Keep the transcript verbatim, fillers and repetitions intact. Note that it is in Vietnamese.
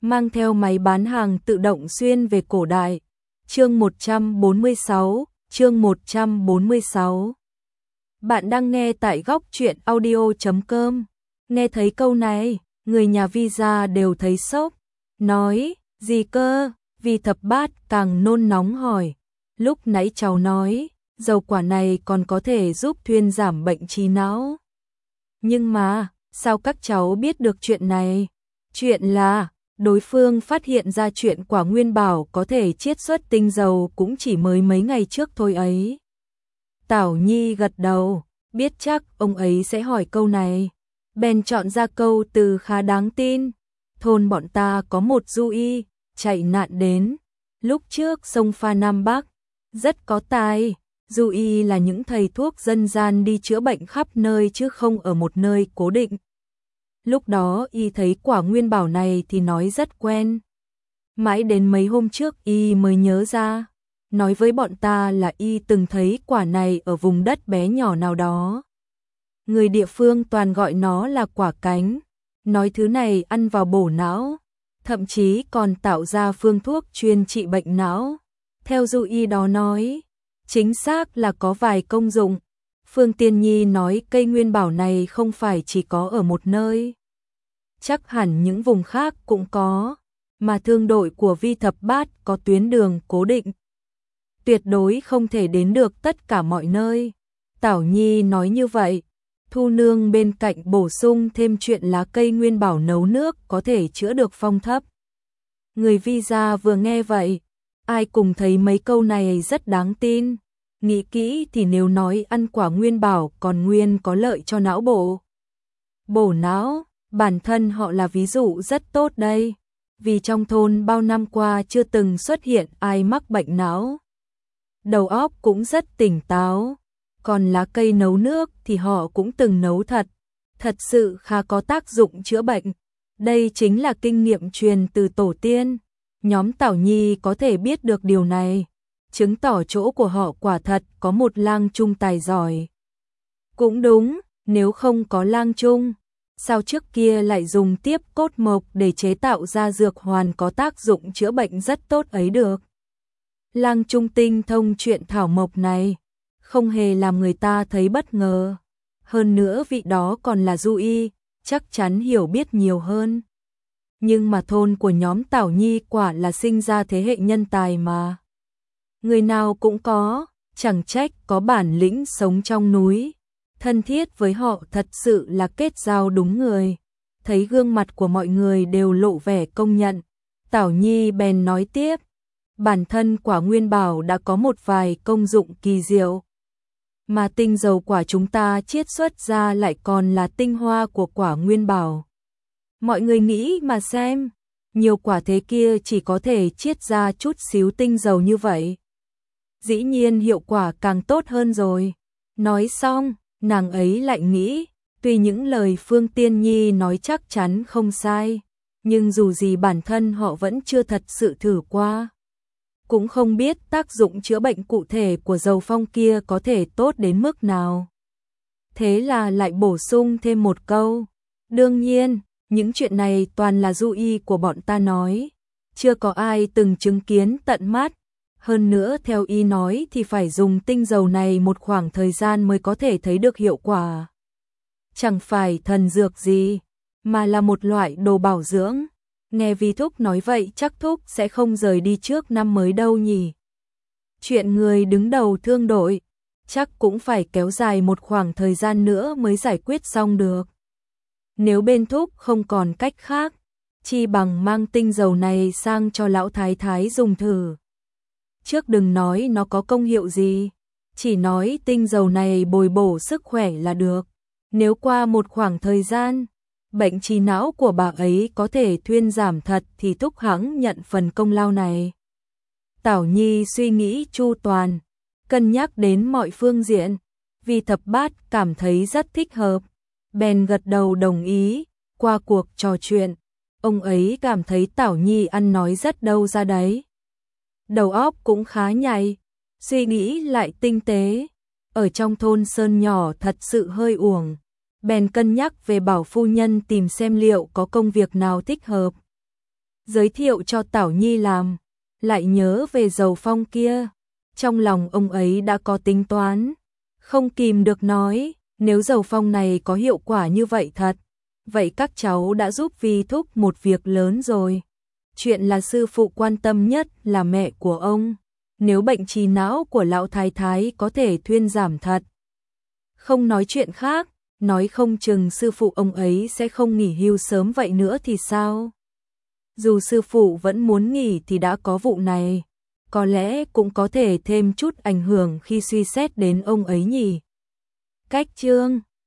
mang theo máy bán hàng tự động xuyên về cổ đại. Chương một trăm bốn mươi sáu, chương một trăm bốn mươi sáu. Bạn đang nghe tại góc truyện audio chấm com. Nghe thấy câu này, người nhà Visa đều thấy sốc. Nói, gì cơ? Vi Thập Bát càng nôn nóng hỏi. Lúc nãy cháu nói, dầu quả này còn có thể giúp thuyên giảm bệnh trí não. Nhưng mà, sao các cháu biết được chuyện này? Chuyện là, đối phương phát hiện ra chuyện quả nguyên bảo có thể chiết xuất tinh dầu cũng chỉ mới mấy ngày trước thôi ấy. Tảo Nhi gật đầu, biết chắc ông ấy sẽ hỏi câu này. Bèn chọn ra câu từ khá đáng tin. Thôn bọn ta có một du y, chạy nạn đến. Lúc trước sông pha Nam Bắc, rất có tài. Du y là những thầy thuốc dân gian đi chữa bệnh khắp nơi chứ không ở một nơi cố định. Lúc đó y thấy quả nguyên bảo này thì nói rất quen. Mãi đến mấy hôm trước y mới nhớ ra, nói với bọn ta là y từng thấy quả này ở vùng đất bé nhỏ nào đó. Người địa phương toàn gọi nó là quả cánh, nói thứ này ăn vào bổ não, thậm chí còn tạo ra phương thuốc chuyên trị bệnh não. Theo du y đó nói, chính xác là có vài công dụng. Phương Tiên Nhi nói cây nguyên bảo này không phải chỉ có ở một nơi. Chắc hẳn những vùng khác cũng có, mà thương đội của Vi Thập Bát có tuyến đường cố định. Tuyệt đối không thể đến được tất cả mọi nơi. Tảo Nhi nói như vậy. Thu Nương bên cạnh bổ sung thêm chuyện lá cây nguyên bảo nấu nước có thể chữa được phong thấp. Người Vi gia vừa nghe vậy, ai cùng thấy mấy câu này rất đáng tin. Nghĩ kỹ thì nếu nói ăn quả nguyên bảo còn nguyên có lợi cho não bộ. Bổ não, bản thân họ là ví dụ rất tốt đây. Vì trong thôn bao năm qua chưa từng xuất hiện ai mắc bệnh não. Đầu óc cũng rất tỉnh táo. Còn lá cây nấu nước thì họ cũng từng nấu thật. Thật sự khá có tác dụng chữa bệnh. Đây chính là kinh nghiệm truyền từ tổ tiên. Nhóm Tảo Nhi có thể biết được điều này, chứng tỏ chỗ của họ quả thật có một lang trung tài giỏi. Cũng đúng, nếu không có lang trung, sao trước kia lại dùng tiếp cốt mộc để chế tạo ra dược hoàn có tác dụng chữa bệnh rất tốt ấy được. Lang trung tinh thông chuyện thảo mộc này, không hề làm người ta thấy bất ngờ. Hơn nữa vị đó còn là du y, chắc chắn hiểu biết nhiều hơn. Nhưng mà thôn của nhóm Tảo Nhi quả là sinh ra thế hệ nhân tài mà. Người nào cũng có, chẳng trách có bản lĩnh sống trong núi. Thân thiết với họ thật sự là kết giao đúng người. Thấy gương mặt của mọi người đều lộ vẻ công nhận. Tảo Nhi bèn nói tiếp. Bản thân quả nguyên bảo đã có một vài công dụng kỳ diệu. Mà tinh dầu quả chúng ta chiết xuất ra lại còn là tinh hoa của quả nguyên bảo. Mọi người nghĩ mà xem, nhiều quả thế kia chỉ có thể chiết ra chút xíu tinh dầu như vậy. Dĩ nhiên hiệu quả càng tốt hơn rồi. Nói xong, nàng ấy lại nghĩ, tuy những lời Phương Tiên Nhi nói chắc chắn không sai, nhưng dù gì bản thân họ vẫn chưa thật sự thử qua. Cũng không biết tác dụng chữa bệnh cụ thể của dầu phong kia có thể tốt đến mức nào. Thế là lại bổ sung thêm một câu. Đương nhiên, những chuyện này toàn là du y của bọn ta nói. Chưa có ai từng chứng kiến tận mắt. Hơn nữa theo y nói thì phải dùng tinh dầu này một khoảng thời gian mới có thể thấy được hiệu quả. Chẳng phải thần dược gì, mà là một loại đồ bảo dưỡng. Nghe Vi Thúc nói vậy chắc Thúc sẽ không rời đi trước năm mới đâu nhỉ. Chuyện người đứng đầu thương đội, chắc cũng phải kéo dài một khoảng thời gian nữa mới giải quyết xong được. Nếu bên Thúc không còn cách khác, chi bằng mang tinh dầu này sang cho lão thái thái dùng thử. Trước đừng nói nó có công hiệu gì, chỉ nói tinh dầu này bồi bổ sức khỏe là được. Nếu qua một khoảng thời gian, bệnh trí não của bà ấy có thể thuyên giảm thật thì Thúc hẵng nhận phần công lao này. Tảo Nhi suy nghĩ chu toàn, cân nhắc đến mọi phương diện, Vi Thập Bát cảm thấy rất thích hợp. Bèn gật đầu đồng ý. Qua cuộc trò chuyện, ông ấy cảm thấy Tảo Nhi ăn nói rất đâu ra đấy. Đầu óc cũng khá nhạy, suy nghĩ lại tinh tế. Ở trong thôn sơn nhỏ thật sự hơi uổng. Bèn cân nhắc về bảo phu nhân tìm xem liệu có công việc nào thích hợp. giới thiệu cho Tảo Nhi làm, lại nhớ về Dầu Phong kia. Trong lòng ông ấy đã có tính toán, không kìm được nói, nếu Dầu Phong này có hiệu quả như vậy thật, vậy các cháu đã giúp Vi Thúc một việc lớn rồi. Chuyện là sư phụ quan tâm nhất là mẹ của ông, nếu bệnh trí não của lão thái thái có thể thuyên giảm thật. Không nói chuyện khác, nói không chừng sư phụ ông ấy sẽ không nghỉ hưu sớm vậy nữa thì sao? Dù sư phụ vẫn muốn nghỉ thì đã có vụ này, có lẽ cũng có thể thêm chút ảnh hưởng khi suy xét đến ông ấy nhỉ. Cách chương